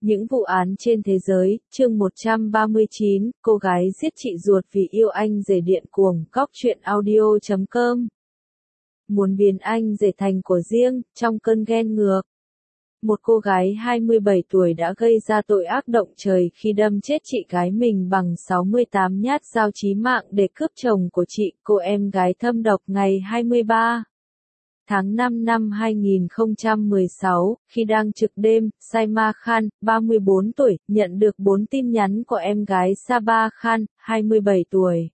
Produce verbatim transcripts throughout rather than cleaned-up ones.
Những vụ án trên thế giới, chương một trăm ba mươi chín, cô gái giết chị ruột vì yêu anh rể điện cuồng, góc truyện audio chấm com. Muốn biến anh rể thành của riêng, trong cơn ghen ngược. Một cô gái hai mươi bảy tuổi đã gây ra tội ác động trời khi đâm chết chị gái mình bằng sáu mươi tám nhát dao chí mạng để cướp chồng của chị, cô em gái thâm độc ngày hai mươi ba tháng năm năm hai nghìn không trăm mười sáu, khi đang trực đêm, Saima Khan, ba mươi bốn tuổi, nhận được bốn tin nhắn của em gái Sabah Khan, hai mươi bảy tuổi.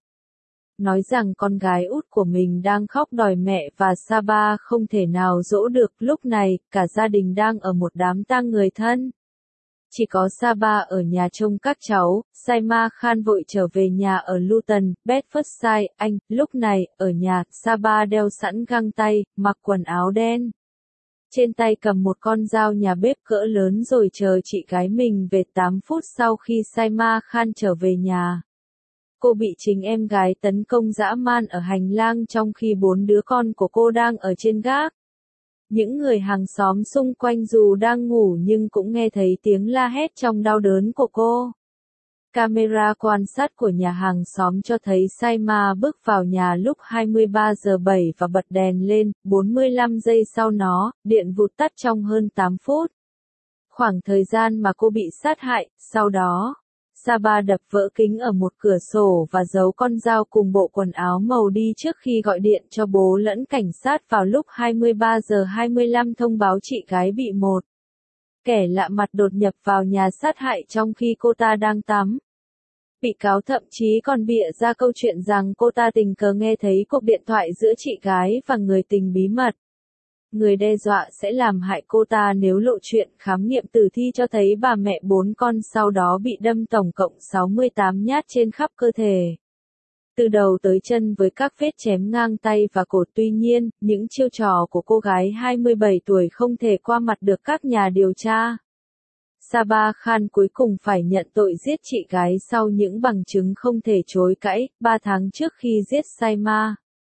Nói rằng con gái út của mình đang khóc đòi mẹ và Sabah không thể nào dỗ được. Lúc này, cả gia đình đang ở một đám tang người thân. Chỉ có Sabah ở nhà trông các cháu. Saima Khan vội trở về nhà ở Luton, Bedfordshire, Anh. Lúc này, ở nhà, Sabah đeo sẵn găng tay, mặc quần áo đen. Trên tay cầm một con dao nhà bếp cỡ lớn rồi chờ chị gái mình về. Tám phút sau khi Saima Khan trở về nhà, cô bị chính em gái tấn công dã man ở hành lang trong khi bốn đứa con của cô đang ở trên gác. Những người hàng xóm xung quanh dù đang ngủ nhưng cũng nghe thấy tiếng la hét trong đau đớn của cô. Camera quan sát của nhà hàng xóm cho thấy Saima bước vào nhà lúc hai mươi ba giờ bảy và bật đèn lên. bốn mươi lăm giây sau nó, điện vụt tắt trong hơn tám phút. Khoảng thời gian mà cô bị sát hại. Sau đó, Sabah đập vỡ kính ở một cửa sổ và giấu con dao cùng bộ quần áo màu đi trước khi gọi điện cho bố lẫn cảnh sát vào lúc hai mươi ba giờ hai mươi lăm thông báo chị gái bị một kẻ lạ mặt đột nhập vào nhà sát hại trong khi cô ta đang tắm. Bị cáo thậm chí còn bịa ra câu chuyện rằng cô ta tình cờ nghe thấy cuộc điện thoại giữa chị gái và người tình bí mật. Người đe dọa sẽ làm hại cô ta nếu lộ chuyện. Khám nghiệm tử thi cho thấy bà mẹ bốn con sau đó bị đâm tổng cộng sáu mươi tám nhát trên khắp cơ thể, từ đầu tới chân với các vết chém ngang tay và cổ. Tuy nhiên, những chiêu trò của cô gái hai mươi bảy tuổi không thể qua mặt được các nhà điều tra. Sabah Khan cuối cùng phải nhận tội giết chị gái sau những bằng chứng không thể chối cãi. Ba tháng trước khi giết Saima,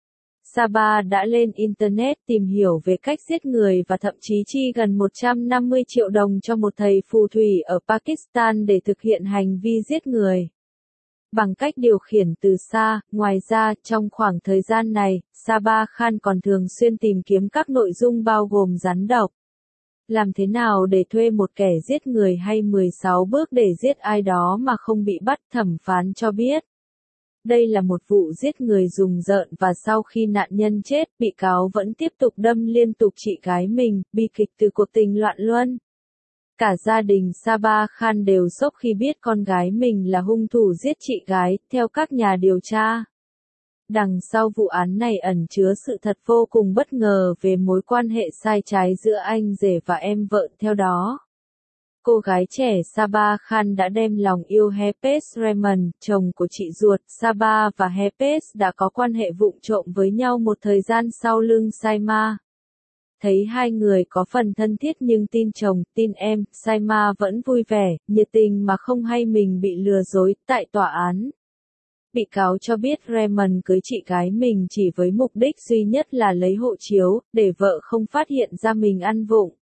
Sabah đã lên Internet tìm hiểu về cách giết người và thậm chí chi gần một trăm năm mươi triệu đồng cho một thầy phù thủy ở Pakistan để thực hiện hành vi giết người bằng cách điều khiển từ xa. Ngoài ra, trong khoảng thời gian này, Sabah Khan còn thường xuyên tìm kiếm các nội dung bao gồm rắn độc, làm thế nào để thuê một kẻ giết người hay mười sáu bước để giết ai đó mà không bị bắt. Thẩm phán cho biết đây là một vụ giết người rùng rợn và sau khi nạn nhân chết, bị cáo vẫn tiếp tục đâm liên tục chị gái mình. Bi kịch từ cuộc tình loạn luân. Cả gia đình Sabah Khan đều sốc khi biết con gái mình là hung thủ giết chị gái. Theo các nhà điều tra, đằng sau vụ án này ẩn chứa sự thật vô cùng bất ngờ về mối quan hệ sai trái giữa anh rể và em vợ. Theo đó, cô gái trẻ Sabah Khan đã đem lòng yêu Hepes Raymond, chồng của chị ruột. Sabah và Hepes đã có quan hệ vụng trộm với nhau một thời gian sau lưng Saima. Thấy hai người có phần thân thiết nhưng tin chồng, tin em, Saima vẫn vui vẻ, nhiệt tình mà không hay mình bị lừa dối. Tại tòa án, bị cáo cho biết Raymond cưới chị gái mình chỉ với mục đích duy nhất là lấy hộ chiếu, để vợ không phát hiện ra mình ăn vụng.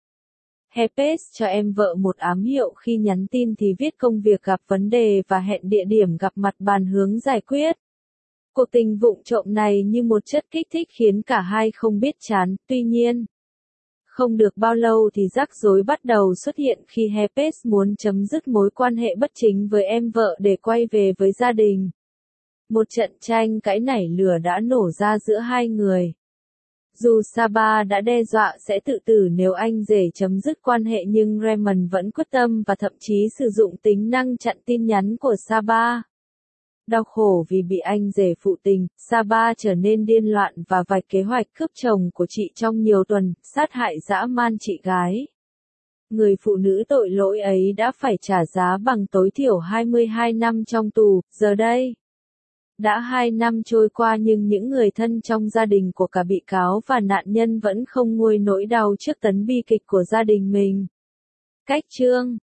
Hepes cho em vợ một ám hiệu khi nhắn tin thì viết công việc gặp vấn đề và hẹn địa điểm gặp mặt bàn hướng giải quyết. Cuộc tình vụng trộm này như một chất kích thích khiến cả hai không biết chán. Tuy nhiên, không được bao lâu thì rắc rối bắt đầu xuất hiện khi Hepes muốn chấm dứt mối quan hệ bất chính với em vợ để quay về với gia đình. Một trận tranh cãi nảy lửa đã nổ ra giữa hai người. Dù Sabah đã đe dọa sẽ tự tử nếu anh rể chấm dứt quan hệ nhưng Raymond vẫn quyết tâm và thậm chí sử dụng tính năng chặn tin nhắn của Sabah. Đau khổ vì bị anh rể phụ tình, Sabah trở nên điên loạn và vạch kế hoạch cướp chồng của chị trong nhiều tuần, sát hại dã man chị gái. Người phụ nữ tội lỗi ấy đã phải trả giá bằng tối thiểu hai mươi hai năm trong tù. Giờ đây, đã hai năm trôi qua nhưng những người thân trong gia đình của cả bị cáo và nạn nhân vẫn không nguôi nỗi đau trước tấn bi kịch của gia đình mình. Cách chương